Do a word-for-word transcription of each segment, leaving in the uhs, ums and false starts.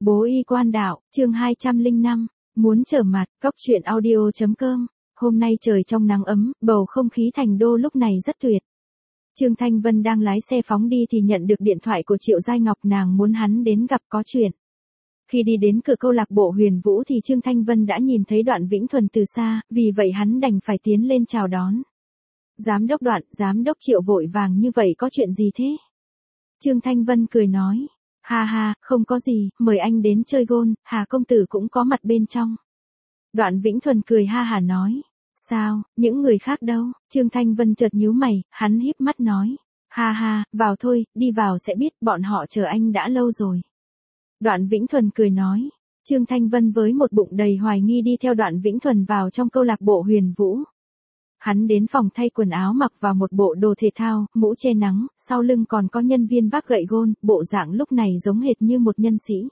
Bố y quan đạo, chương hai trăm lẻ năm, muốn trở mặt, góc truyện audio.com. Hôm nay trời trong nắng ấm, bầu không khí thành đô lúc này rất tuyệt. Trương Thanh Vân đang lái xe phóng đi thì nhận được điện thoại của Triệu Giai Ngọc, nàng muốn hắn đến gặp có chuyện. Khi đi đến cửa câu lạc bộ Huyền Vũ thì Trương Thanh Vân đã nhìn thấy Đoạn Vĩnh Thuần từ xa, vì vậy hắn đành phải tiến lên chào đón. Giám đốc Đoạn, giám đốc Triệu vội vàng như vậy có chuyện gì thế? Trương Thanh Vân cười nói. Ha ha, không có gì, mời anh đến chơi gôn, Hà công tử cũng có mặt bên trong. Đoạn Vĩnh Thuần cười ha hả nói. Sao, những người khác đâu? Trương Thanh Vân chợt nhíu mày, hắn híp mắt nói. Ha ha, vào thôi, đi vào sẽ biết, bọn họ chờ anh đã lâu rồi. Đoạn Vĩnh Thuần cười nói. Trương Thanh Vân với một bụng đầy hoài nghi đi theo Đoạn Vĩnh Thuần vào trong câu lạc bộ Huyền Vũ. Hắn đến phòng thay quần áo mặc vào một bộ đồ thể thao, mũ che nắng, sau lưng còn có nhân viên vác gậy gôn, bộ dạng lúc này giống hệt như một nhân sĩ.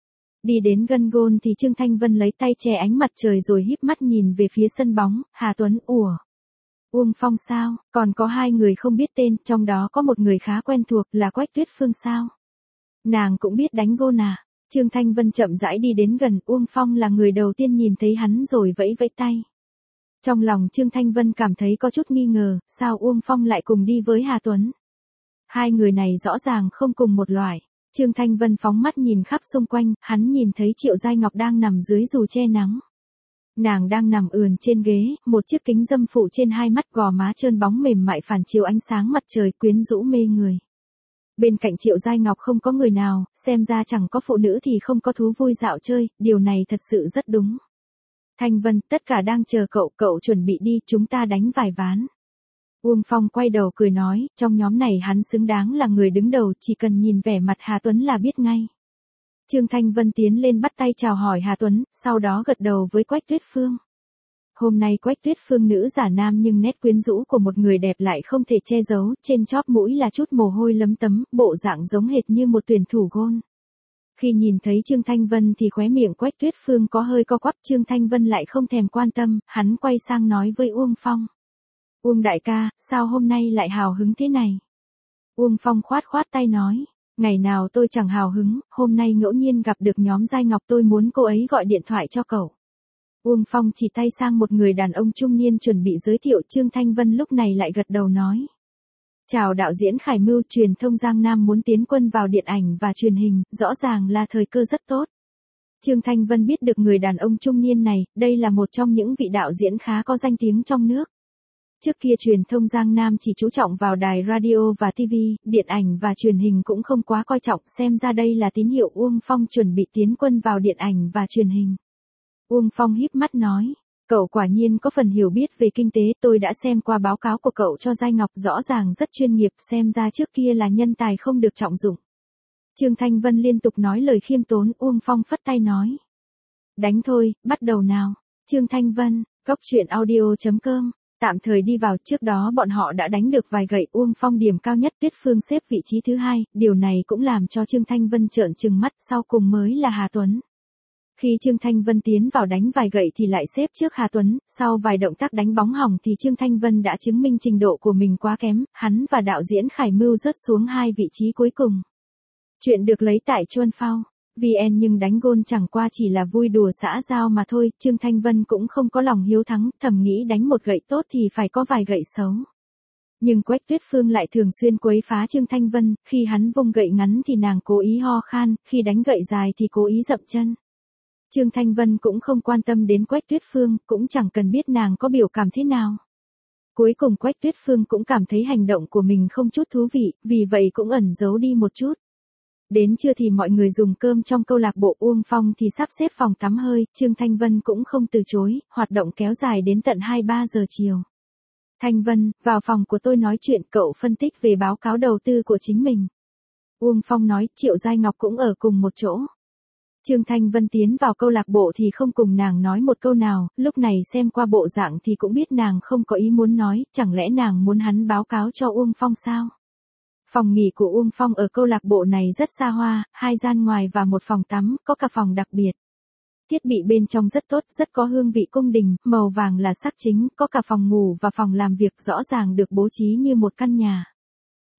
Đi đến gần gôn thì Trương Thanh Vân lấy tay che ánh mặt trời rồi híp mắt nhìn về phía sân bóng, Hà Tuấn, ủa. Uông Phong sao, còn có hai người không biết tên, trong đó có một người khá quen thuộc là Quách Tuyết Phương sao. Nàng cũng biết đánh gôn à. Trương Thanh Vân chậm rãi đi đến gần, Uông Phong là người đầu tiên nhìn thấy hắn rồi vẫy vẫy tay. Trong lòng Trương Thanh Vân cảm thấy có chút nghi ngờ, sao Uông Phong lại cùng đi với Hà Tuấn? Hai người này rõ ràng không cùng một loại. Trương Thanh Vân phóng mắt nhìn khắp xung quanh, hắn nhìn thấy Triệu Giai Ngọc đang nằm dưới dù che nắng. Nàng đang nằm ườn trên ghế, một chiếc kính dâm phụ trên hai mắt, gò má trơn bóng mềm mại phản chiếu ánh sáng mặt trời, quyến rũ mê người. Bên cạnh Triệu Giai Ngọc không có người nào, xem ra chẳng có phụ nữ thì không có thú vui dạo chơi, điều này thật sự rất đúng. Thanh Vân, tất cả đang chờ cậu, cậu chuẩn bị đi, chúng ta đánh vài ván. Uông Phong quay đầu cười nói, trong nhóm này hắn xứng đáng là người đứng đầu, chỉ cần nhìn vẻ mặt Hà Tuấn là biết ngay. Trương Thanh Vân tiến lên bắt tay chào hỏi Hà Tuấn, sau đó gật đầu với Quách Tuyết Phương. Hôm nay Quách Tuyết Phương nữ giả nam nhưng nét quyến rũ của một người đẹp lại không thể che giấu, trên chóp mũi là chút mồ hôi lấm tấm, bộ dạng giống hệt như một tuyển thủ gôn. Khi nhìn thấy Trương Thanh Vân thì khóe miệng Quách Tuyết Phương có hơi co quắp, Trương Thanh Vân lại không thèm quan tâm, hắn quay sang nói với Uông Phong. Uông đại ca, sao hôm nay lại hào hứng thế này? Uông Phong khoát khoát tay nói, ngày nào tôi chẳng hào hứng, hôm nay ngẫu nhiên gặp được nhóm Giai Ngọc, tôi muốn cô ấy gọi điện thoại cho cậu. Uông Phong chỉ tay sang một người đàn ông trung niên chuẩn bị giới thiệu, Trương Thanh Vân lúc này lại gật đầu nói. Chào đạo diễn Khải Mưu, truyền thông Giang Nam muốn tiến quân vào điện ảnh và truyền hình, rõ ràng là thời cơ rất tốt. Trương Thanh Vân biết được người đàn ông trung niên này, đây là một trong những vị đạo diễn khá có danh tiếng trong nước. Trước kia truyền thông Giang Nam chỉ chú trọng vào đài radio và ti vi, điện ảnh và truyền hình cũng không quá coi trọng, xem ra đây là tín hiệu Uông Phong chuẩn bị tiến quân vào điện ảnh và truyền hình. Uông Phong híp mắt nói. Cậu quả nhiên có phần hiểu biết về kinh tế, tôi đã xem qua báo cáo của cậu cho Giai Ngọc, rõ ràng rất chuyên nghiệp, xem ra trước kia là nhân tài không được trọng dụng. Trương Thanh Vân liên tục nói lời khiêm tốn, Uông Phong phất tay nói. Đánh thôi, bắt đầu nào. Trương Thanh Vân, góc truyện audio.com, tạm thời đi vào, trước đó bọn họ đã đánh được vài gậy, Uông Phong điểm cao nhất, Tuyết Phương xếp vị trí thứ hai, điều này cũng làm cho Trương Thanh Vân trợn trừng mắt, sau cùng mới là Hà Tuấn. Khi Trương Thanh Vân tiến vào đánh vài gậy thì lại xếp trước Hà Tuấn, sau vài động tác đánh bóng hỏng thì Trương Thanh Vân đã chứng minh trình độ của mình quá kém, hắn và đạo diễn Khải Mưu rớt xuống hai vị trí cuối cùng. Chuyện được lấy tại Chuan Phao vê en, nhưng đánh gôn chẳng qua chỉ là vui đùa xã giao mà thôi, Trương Thanh Vân cũng không có lòng hiếu thắng, thầm nghĩ đánh một gậy tốt thì phải có vài gậy xấu. Nhưng Quách Tuyết Phương lại thường xuyên quấy phá Trương Thanh Vân, khi hắn vung gậy ngắn thì nàng cố ý ho khan, khi đánh gậy dài thì cố ý dậm chân. Trương Thanh Vân cũng không quan tâm đến Quách Tuyết Phương, cũng chẳng cần biết nàng có biểu cảm thế nào. Cuối cùng Quách Tuyết Phương cũng cảm thấy hành động của mình không chút thú vị, vì vậy cũng ẩn giấu đi một chút. Đến trưa thì mọi người dùng cơm trong câu lạc bộ, Uông Phong thì sắp xếp phòng tắm hơi, Trương Thanh Vân cũng không từ chối, hoạt động kéo dài đến tận hai ba giờ chiều. Thanh Vân, vào phòng của tôi nói chuyện, cậu phân tích về báo cáo đầu tư của chính mình. Uông Phong nói, Triệu Giai Ngọc cũng ở cùng một chỗ. Trương Thanh Vân tiến vào câu lạc bộ thì không cùng nàng nói một câu nào, lúc này xem qua bộ dạng thì cũng biết nàng không có ý muốn nói, chẳng lẽ nàng muốn hắn báo cáo cho Uông Phong sao? Phòng nghỉ của Uông Phong ở câu lạc bộ này rất xa hoa, hai gian ngoài và một phòng tắm, có cả phòng đặc biệt. Thiết bị bên trong rất tốt, rất có hương vị cung đình, màu vàng là sắc chính, có cả phòng ngủ và phòng làm việc, rõ ràng được bố trí như một căn nhà.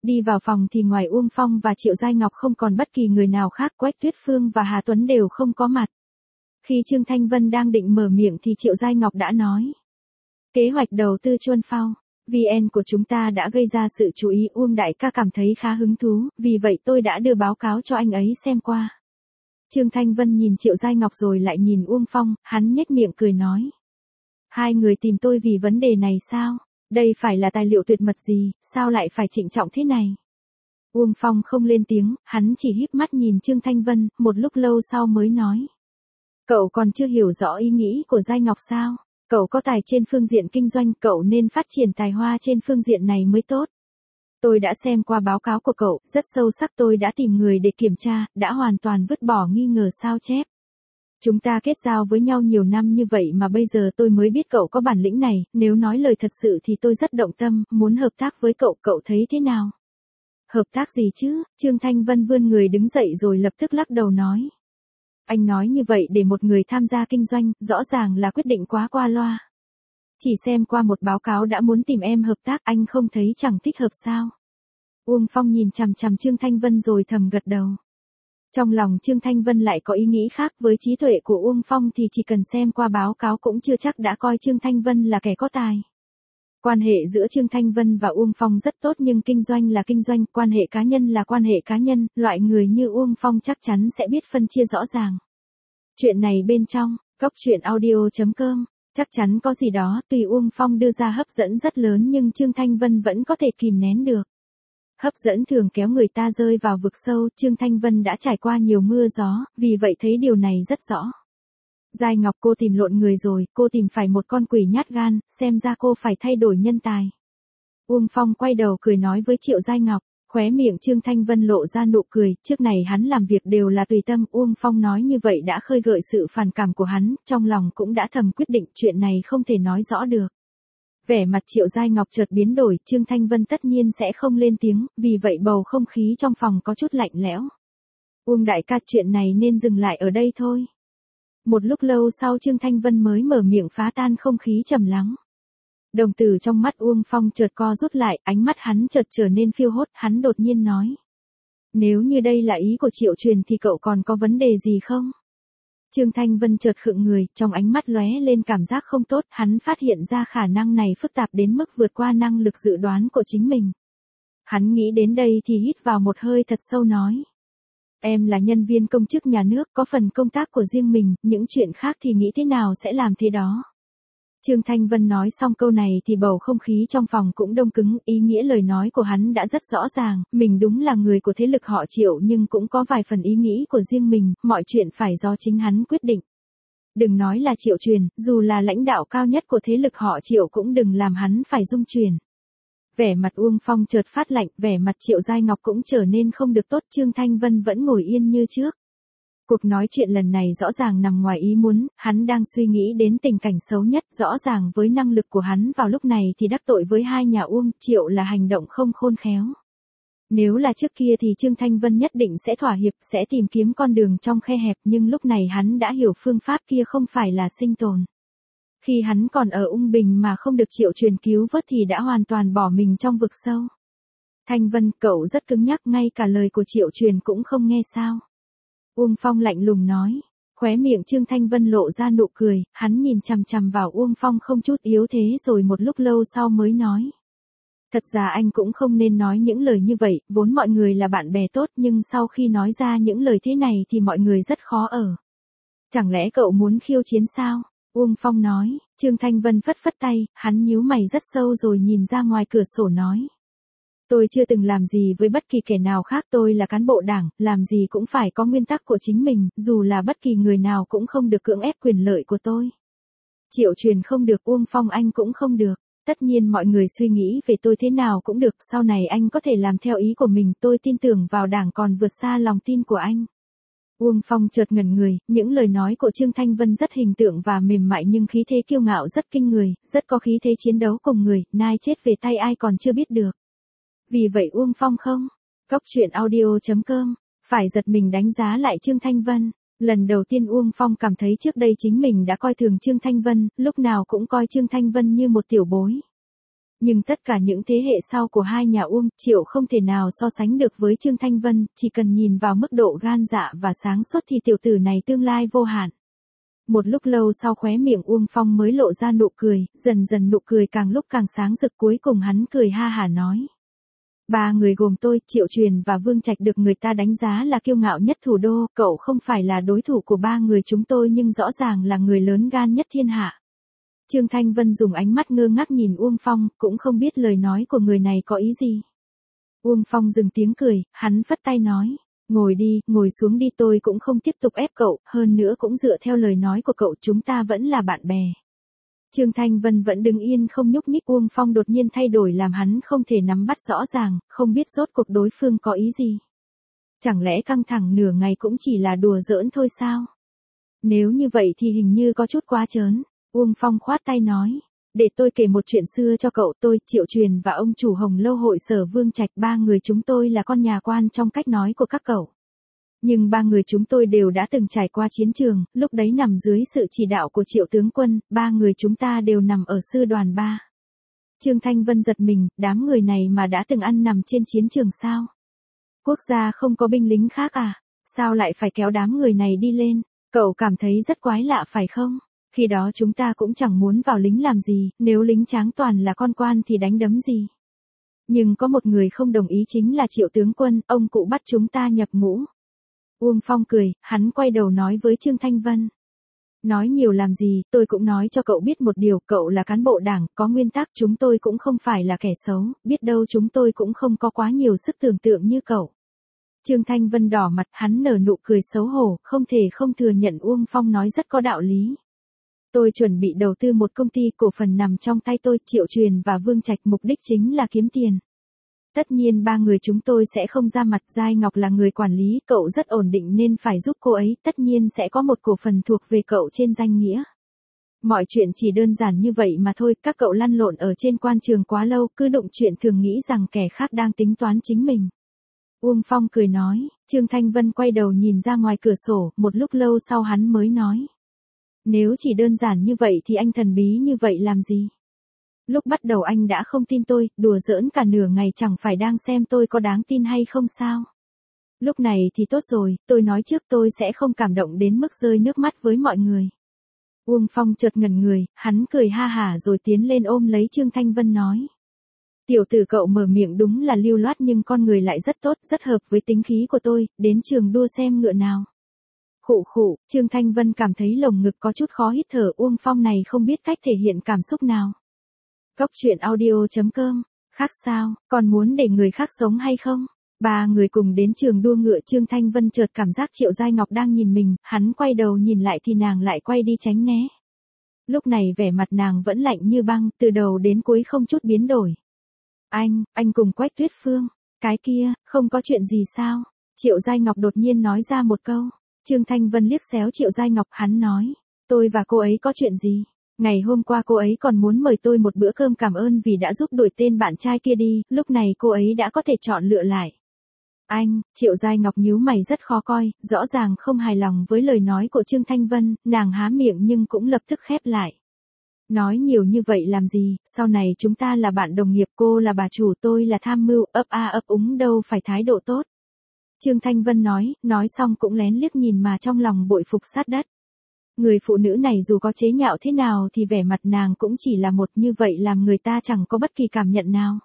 Đi vào phòng thì ngoài Uông Phong và Triệu Giai Ngọc không còn bất kỳ người nào khác, Quách Tuyết Phương và Hà Tuấn đều không có mặt. Khi Trương Thanh Vân đang định mở miệng thì Triệu Giai Ngọc đã nói. Kế hoạch đầu tư Chuân Phao vê en của chúng ta đã gây ra sự chú ý, Uông đại ca cảm thấy khá hứng thú, vì vậy tôi đã đưa báo cáo cho anh ấy xem qua. Trương Thanh Vân nhìn Triệu Giai Ngọc rồi lại nhìn Uông Phong, hắn nhếch miệng cười nói. Hai người tìm tôi vì vấn đề này sao? Đây phải là tài liệu tuyệt mật gì, sao lại phải trịnh trọng thế này? Uông Phong không lên tiếng, hắn chỉ híp mắt nhìn Trương Thanh Vân, một lúc lâu sau mới nói. Cậu còn chưa hiểu rõ ý nghĩ của Giai Ngọc sao? Cậu có tài trên phương diện kinh doanh, cậu nên phát triển tài hoa trên phương diện này mới tốt. Tôi đã xem qua báo cáo của cậu, rất sâu sắc, tôi đã tìm người để kiểm tra, đã hoàn toàn vứt bỏ nghi ngờ sao chép. Chúng ta kết giao với nhau nhiều năm như vậy mà bây giờ tôi mới biết cậu có bản lĩnh này, nếu nói lời thật sự thì tôi rất động tâm, muốn hợp tác với cậu, cậu thấy thế nào? Hợp tác gì chứ? Trương Thanh Vân vươn người đứng dậy rồi lập tức lắc đầu nói. Anh nói như vậy để một người tham gia kinh doanh, rõ ràng là quyết định quá qua loa. Chỉ xem qua một báo cáo đã muốn tìm em hợp tác, anh không thấy chẳng thích hợp sao? Uông Phong nhìn chằm chằm Trương Thanh Vân rồi thầm gật đầu. Trong lòng Trương Thanh Vân lại có ý nghĩ khác, với trí tuệ của Uông Phong thì chỉ cần xem qua báo cáo cũng chưa chắc đã coi Trương Thanh Vân là kẻ có tài. Quan hệ giữa Trương Thanh Vân và Uông Phong rất tốt, nhưng kinh doanh là kinh doanh, quan hệ cá nhân là quan hệ cá nhân, loại người như Uông Phong chắc chắn sẽ biết phân chia rõ ràng. Chuyện này bên trong, góc truyện audio chấm com, chắc chắn có gì đó, tùy Uông Phong đưa ra hấp dẫn rất lớn nhưng Trương Thanh Vân vẫn có thể kìm nén được. Hấp dẫn thường kéo người ta rơi vào vực sâu, Trương Thanh Vân đã trải qua nhiều mưa gió, vì vậy thấy điều này rất rõ. Giai Ngọc, cô tìm lộn người rồi, cô tìm phải một con quỷ nhát gan, xem ra cô phải thay đổi nhân tài. Uông Phong quay đầu cười nói với Triệu Giai Ngọc, khóe miệng Trương Thanh Vân lộ ra nụ cười, trước này hắn làm việc đều là tùy tâm, Uông Phong nói như vậy đã khơi gợi sự phản cảm của hắn, trong lòng cũng đã thầm quyết định chuyện này không thể nói rõ được. Vẻ mặt Triệu Giai Ngọc chợt biến đổi, Trương Thanh Vân tất nhiên sẽ không lên tiếng, vì vậy bầu không khí trong phòng có chút lạnh lẽo. Uông đại ca, chuyện này nên dừng lại ở đây thôi. Một lúc lâu sau Trương Thanh Vân mới mở miệng phá tan không khí trầm lắng. Đồng tử trong mắt Uông Phong chợt co rút lại, ánh mắt hắn chợt trở nên phiêu hốt, hắn đột nhiên nói. Nếu như đây là ý của Triệu Truyền thì cậu còn có vấn đề gì không? Trương Thanh Vân chợt khựng người, trong ánh mắt lóe lên cảm giác không tốt, hắn phát hiện ra khả năng này phức tạp đến mức vượt qua năng lực dự đoán của chính mình. Hắn nghĩ đến đây thì hít vào một hơi thật sâu nói. Em là nhân viên công chức nhà nước, có phần công tác của riêng mình, những chuyện khác thì nghĩ thế nào sẽ làm thế đó. Trương Thanh Vân nói xong câu này thì bầu không khí trong phòng cũng đông cứng, ý nghĩa lời nói của hắn đã rất rõ ràng, mình đúng là người của thế lực họ Triệu nhưng cũng có vài phần ý nghĩ của riêng mình, mọi chuyện phải do chính hắn quyết định. Đừng nói là Triệu Truyền, dù là lãnh đạo cao nhất của thế lực họ Triệu cũng đừng làm hắn phải rung chuyển. Vẻ mặt Uông Phong chợt phát lạnh, vẻ mặt Triệu Giai Ngọc cũng trở nên không được tốt, Trương Thanh Vân vẫn ngồi yên như trước. Cuộc nói chuyện lần này rõ ràng nằm ngoài ý muốn, hắn đang suy nghĩ đến tình cảnh xấu nhất, rõ ràng với năng lực của hắn vào lúc này thì đắc tội với hai nhà Uông, Triệu là hành động không khôn khéo. Nếu là trước kia thì Trương Thanh Vân nhất định sẽ thỏa hiệp, sẽ tìm kiếm con đường trong khe hẹp, nhưng lúc này hắn đã hiểu phương pháp kia không phải là sinh tồn. Khi hắn còn ở Ung Bình mà không được Triệu Truyền cứu vớt thì đã hoàn toàn bỏ mình trong vực sâu. Thanh Vân, cậu rất cứng nhắc, ngay cả lời của Triệu Truyền cũng không nghe sao? Uông Phong lạnh lùng nói. Khóe miệng Trương Thanh Vân lộ ra nụ cười, hắn nhìn chằm chằm vào Uông Phong không chút yếu thế rồi một lúc lâu sau mới nói. Thật ra anh cũng không nên nói những lời như vậy, vốn mọi người là bạn bè tốt nhưng sau khi nói ra những lời thế này thì mọi người rất khó ở. Chẳng lẽ cậu muốn khiêu chiến sao? Uông Phong nói. Trương Thanh Vân phất phất tay, hắn nhíu mày rất sâu rồi nhìn ra ngoài cửa sổ nói. Tôi chưa từng làm gì với bất kỳ kẻ nào khác, tôi là cán bộ đảng, làm gì cũng phải có nguyên tắc của chính mình, dù là bất kỳ người nào cũng không được cưỡng ép quyền lợi của tôi. Triệu Truyền không được, Uông Phong anh cũng không được. Tất nhiên mọi người suy nghĩ về tôi thế nào cũng được, sau này anh có thể làm theo ý của mình, tôi tin tưởng vào đảng còn vượt xa lòng tin của anh. Uông Phong chợt ngẩn người, những lời nói của Trương Thanh Vân rất hình tượng và mềm mại nhưng khí thế kiêu ngạo rất kinh người, rất có khí thế chiến đấu cùng người, nai chết về tay ai còn chưa biết được. Vì vậy Uông Phong không, góc truyện audio chấm com, phải giật mình đánh giá lại Trương Thanh Vân. Lần đầu tiên Uông Phong cảm thấy trước đây chính mình đã coi thường Trương Thanh Vân, lúc nào cũng coi Trương Thanh Vân như một tiểu bối. Nhưng tất cả những thế hệ sau của hai nhà Uông, Triệu không thể nào so sánh được với Trương Thanh Vân, chỉ cần nhìn vào mức độ gan dạ và sáng suốt thì tiểu tử này tương lai vô hạn. Một lúc lâu sau khóe miệng Uông Phong mới lộ ra nụ cười, dần dần nụ cười càng lúc càng sáng rực, cuối cùng hắn cười ha hả nói. Ba người gồm tôi, Triệu Truyền và Vương Trạch được người ta đánh giá là kiêu ngạo nhất thủ đô, cậu không phải là đối thủ của ba người chúng tôi nhưng rõ ràng là người lớn gan nhất thiên hạ. Trương Thanh Vân dùng ánh mắt ngơ ngác nhìn Uông Phong, cũng không biết lời nói của người này có ý gì. Uông Phong dừng tiếng cười, hắn phất tay nói, ngồi đi, ngồi xuống đi, tôi cũng không tiếp tục ép cậu, hơn nữa cũng dựa theo lời nói của cậu chúng ta vẫn là bạn bè. Trương Thanh Vân vẫn đứng yên không nhúc nhích, Uông Phong đột nhiên thay đổi làm hắn không thể nắm bắt rõ ràng, không biết rốt cuộc đối phương có ý gì. Chẳng lẽ căng thẳng nửa ngày cũng chỉ là đùa giỡn thôi sao? Nếu như vậy thì hình như có chút quá trớn. Uông Phong khoát tay nói, để tôi kể một chuyện xưa cho cậu, tôi, Triệu Truyền và ông chủ Hồng Lâu hội sở Vương Trạch, ba người chúng tôi là con nhà quan trong cách nói của các cậu. Nhưng ba người chúng tôi đều đã từng trải qua chiến trường, lúc đấy nằm dưới sự chỉ đạo của Triệu tướng quân, ba người chúng ta đều nằm ở sư đoàn ba. Trương Thanh Vân giật mình, đám người này mà đã từng ăn nằm trên chiến trường sao? Quốc gia không có binh lính khác à? Sao lại phải kéo đám người này đi lên? Cậu cảm thấy rất quái lạ phải không? Khi đó chúng ta cũng chẳng muốn vào lính làm gì, nếu lính tráng toàn là con quan thì đánh đấm gì. Nhưng có một người không đồng ý chính là Triệu tướng quân, ông cụ bắt chúng ta nhập ngũ. Uông Phong cười, hắn quay đầu nói với Trương Thanh Vân. Nói nhiều làm gì, tôi cũng nói cho cậu biết một điều, cậu là cán bộ đảng, có nguyên tắc, chúng tôi cũng không phải là kẻ xấu, biết đâu chúng tôi cũng không có quá nhiều sức tưởng tượng như cậu. Trương Thanh Vân đỏ mặt, hắn nở nụ cười xấu hổ, không thể không thừa nhận Uông Phong nói rất có đạo lý. Tôi chuẩn bị đầu tư một công ty cổ phần nằm trong tay tôi, Triệu Truyền và Vương Trạch, mục đích chính là kiếm tiền. Tất nhiên ba người chúng tôi sẽ không ra mặt, Giai Ngọc là người quản lý, cậu rất ổn định nên phải giúp cô ấy, tất nhiên sẽ có một cổ phần thuộc về cậu trên danh nghĩa. Mọi chuyện chỉ đơn giản như vậy mà thôi, các cậu lăn lộn ở trên quan trường quá lâu, cứ đụng chuyện thường nghĩ rằng kẻ khác đang tính toán chính mình. Uông Phong cười nói, Trương Thanh Vân quay đầu nhìn ra ngoài cửa sổ, một lúc lâu sau hắn mới nói. Nếu chỉ đơn giản như vậy thì anh thần bí như vậy làm gì? Lúc bắt đầu anh đã không tin tôi, đùa giỡn cả nửa ngày chẳng phải đang xem tôi có đáng tin hay không sao? Lúc này thì tốt rồi, tôi nói trước tôi sẽ không cảm động đến mức rơi nước mắt với mọi người. Uông Phong chợt ngẩn người, hắn cười ha hả rồi tiến lên ôm lấy Trương Thanh Vân nói. Tiểu tử cậu mở miệng đúng là lưu loát nhưng con người lại rất tốt, rất hợp với tính khí của tôi, đến trường đua xem ngựa nào. Khụ khụ, Trương Thanh Vân cảm thấy lồng ngực có chút khó hít thở, Uông Phong này không biết cách thể hiện cảm xúc nào. Cốc truyện audio chấm com, khác sao, còn muốn để người khác sống hay không? Ba người cùng đến trường đua ngựa, Trương Thanh Vân chợt cảm giác Triệu Giai Ngọc đang nhìn mình, hắn quay đầu nhìn lại thì nàng lại quay đi tránh né. Lúc này vẻ mặt nàng vẫn lạnh như băng, từ đầu đến cuối không chút biến đổi. Anh, anh cùng Quách Tuyết Phương, cái kia, không có chuyện gì sao? Triệu Giai Ngọc đột nhiên nói ra một câu. Trương Thanh Vân liếc xéo Triệu Giai Ngọc, hắn nói, tôi và cô ấy có chuyện gì? Ngày hôm qua cô ấy còn muốn mời tôi một bữa cơm cảm ơn vì đã giúp đuổi tên bạn trai kia đi, lúc này cô ấy đã có thể chọn lựa lại. Anh, Triệu Giai Ngọc nhíu mày rất khó coi, rõ ràng không hài lòng với lời nói của Trương Thanh Vân, nàng há miệng nhưng cũng lập tức khép lại. Nói nhiều như vậy làm gì, sau này chúng ta là bạn đồng nghiệp, cô là bà chủ, tôi là tham mưu, ấp a ấp úng đâu phải thái độ tốt. Trương Thanh Vân nói, nói xong cũng lén liếc nhìn mà trong lòng bội phục sát đất. Người phụ nữ này dù có chế nhạo thế nào thì vẻ mặt nàng cũng chỉ là một, như vậy làm người ta chẳng có bất kỳ cảm nhận nào.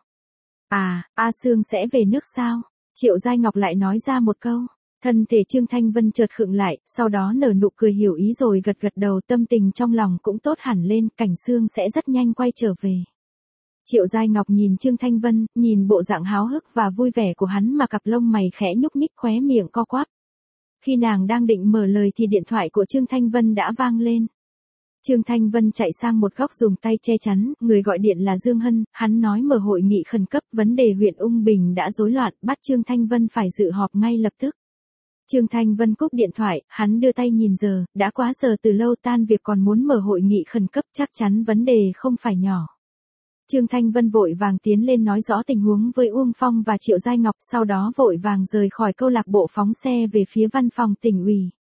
À, A Sương sẽ về nước sao? Triệu Giai Ngọc lại nói ra một câu. Thân thể Trương Thanh Vân chợt khựng lại, sau đó nở nụ cười hiểu ý rồi gật gật đầu, tâm tình trong lòng cũng tốt hẳn lên, Cảnh Sương sẽ rất nhanh quay trở về. Triệu Giai Ngọc nhìn Trương Thanh Vân, nhìn bộ dạng háo hức và vui vẻ của hắn mà cặp lông mày khẽ nhúc nhích, khóe miệng co quắp. Khi nàng đang định mở lời thì điện thoại của Trương Thanh Vân đã vang lên. Trương Thanh Vân chạy sang một góc dùng tay che chắn, người gọi điện là Dương Hân, hắn nói mở hội nghị khẩn cấp, vấn đề huyện Ung Bình đã rối loạn, bắt Trương Thanh Vân phải dự họp ngay lập tức. Trương Thanh Vân cúp điện thoại, hắn đưa tay nhìn giờ, đã quá giờ từ lâu, tan việc còn muốn mở hội nghị khẩn cấp, chắc chắn vấn đề không phải nhỏ. Trương Thanh Vân vội vàng tiến lên nói rõ tình huống với Uông Phong và Triệu Giai Ngọc, sau đó vội vàng rời khỏi câu lạc bộ phóng xe về phía văn phòng tỉnh ủy.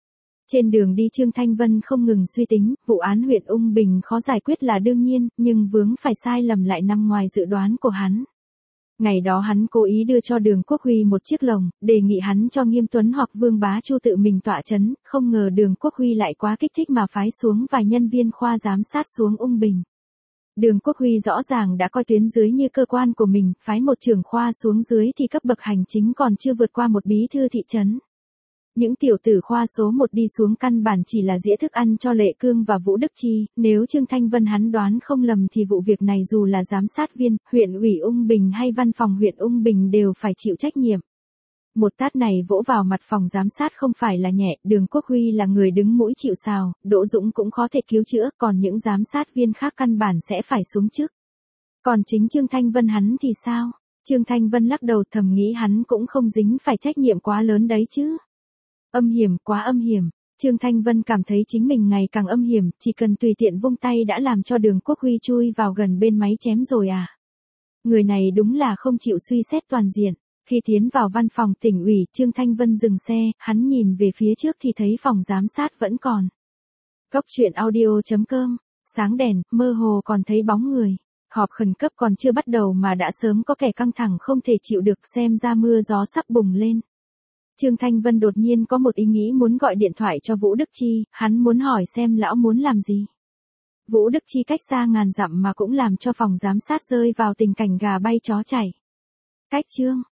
Trên đường đi Trương Thanh Vân không ngừng suy tính, vụ án huyện Ung Bình khó giải quyết là đương nhiên, nhưng vướng phải sai lầm lại nằm ngoài dự đoán của hắn. Ngày đó hắn cố ý đưa cho Đường Quốc Huy một chiếc lồng, đề nghị hắn cho Nghiêm Tuấn hoặc Vương Bá Chu tự mình tọa chấn, không ngờ Đường Quốc Huy lại quá kích thích mà phái xuống vài nhân viên khoa giám sát xuống Ung Bình. Đường Quốc Huy rõ ràng đã coi tuyến dưới như cơ quan của mình, phái một trưởng khoa xuống dưới thì cấp bậc hành chính còn chưa vượt qua một bí thư thị trấn. Những tiểu tử khoa số một đi xuống căn bản chỉ là dĩa thức ăn cho Lệ Cương và Vũ Đức Chi, nếu Trương Thanh Vân hắn đoán không lầm thì vụ việc này dù là giám sát viên, huyện ủy Ung Bình hay văn phòng huyện Ung Bình đều phải chịu trách nhiệm. Một tát này vỗ vào mặt phòng giám sát không phải là nhẹ, Đường Quốc Huy là người đứng mũi chịu sào, Đỗ Dũng cũng khó thể cứu chữa, còn những giám sát viên khác căn bản sẽ phải xuống chức. Còn chính Trương Thanh Vân hắn thì sao? Trương Thanh Vân lắc đầu thầm nghĩ hắn cũng không dính phải trách nhiệm quá lớn đấy chứ. Âm hiểm, quá âm hiểm. Trương Thanh Vân cảm thấy chính mình ngày càng âm hiểm, chỉ cần tùy tiện vung tay đã làm cho Đường Quốc Huy chui vào gần bên máy chém rồi à. Người này đúng là không chịu suy xét toàn diện. Khi tiến vào văn phòng tỉnh ủy, Trương Thanh Vân dừng xe, hắn nhìn về phía trước thì thấy phòng giám sát vẫn còn. Cốc truyện audio chấm com, sáng đèn, mơ hồ còn thấy bóng người. Họp khẩn cấp còn chưa bắt đầu mà đã sớm có kẻ căng thẳng không thể chịu được, xem ra mưa gió sắp bùng lên. Trương Thanh Vân đột nhiên có một ý nghĩ muốn gọi điện thoại cho Vũ Đức Chi, hắn muốn hỏi xem lão muốn làm gì. Vũ Đức Chi cách xa ngàn dặm mà cũng làm cho phòng giám sát rơi vào tình cảnh gà bay chó chảy. Cách Trương